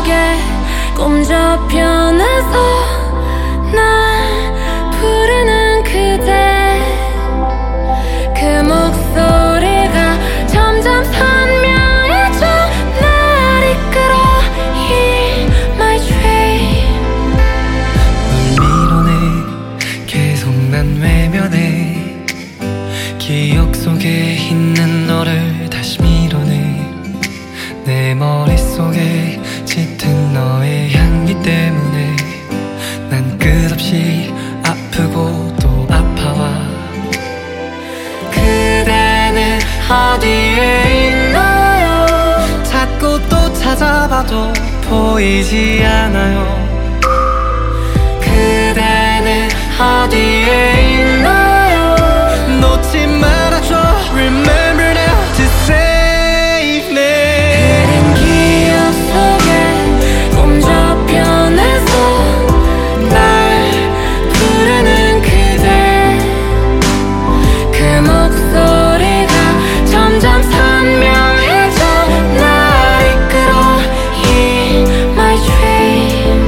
속에 꿈저편에서 날 부르는 그대, 그 목소리가 점점 선명해져 날 이끌어 Hear my dream. 널 밀어내 계속 난 외면해 기억 속에 있는 너를 다시 밀어내 내 머릿속에 짙은 너의 향기 때문에 난 끝없이 아프고 또 아파와 그대는 어디에 있나요? 찾고 또 찾아봐도 보이지 않아요. 그대는 어디에 있나요? 놓지 말아줘 Remember now to save me. 흐린 기억 속에 꿈저편에서 날 부르는 그대, 그 목소리가 점점 선명해져 날 이끌어 Hear my dream.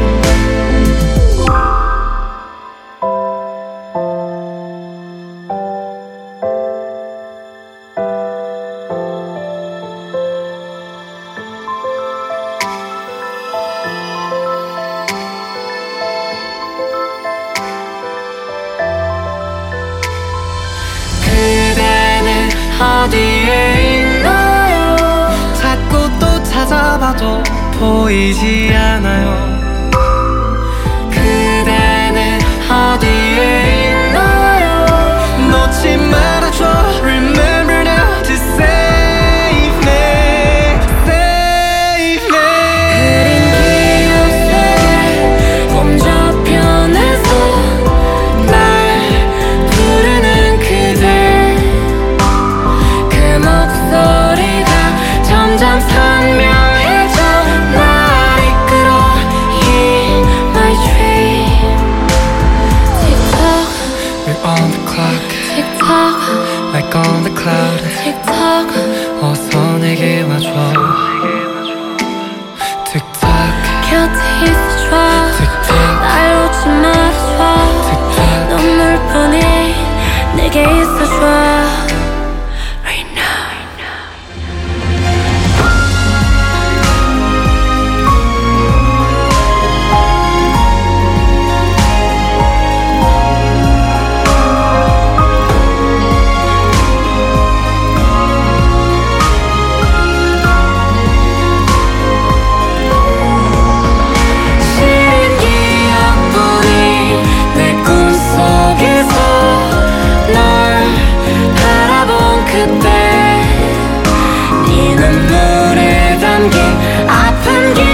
그대는 어디에 있나요? 찾고 또 찾아봐도 보이지 않아요. 그대는 어디에 있나요? 놓지 말아줘 Remember now to save me. Save me. 흐린 기억 속에 꿈저편에서 날 부르는 그대, 그 목소리가 점점 선명해져 날 이끌어 Hear my dream. 틱톡 We're on the clock 틱톡 like on the cloud. 틱톡 어서 내게 와줘 틱탁 곁에 있어 좋아. 틱탁 날 놓지 말아줘. 틱탁 눈물뿐이 내게 있어 좋아. Right now. 시린 기억뿐이 내 꿈속에서 널 바라본 그때 네 눈물에 담긴 아픈 기억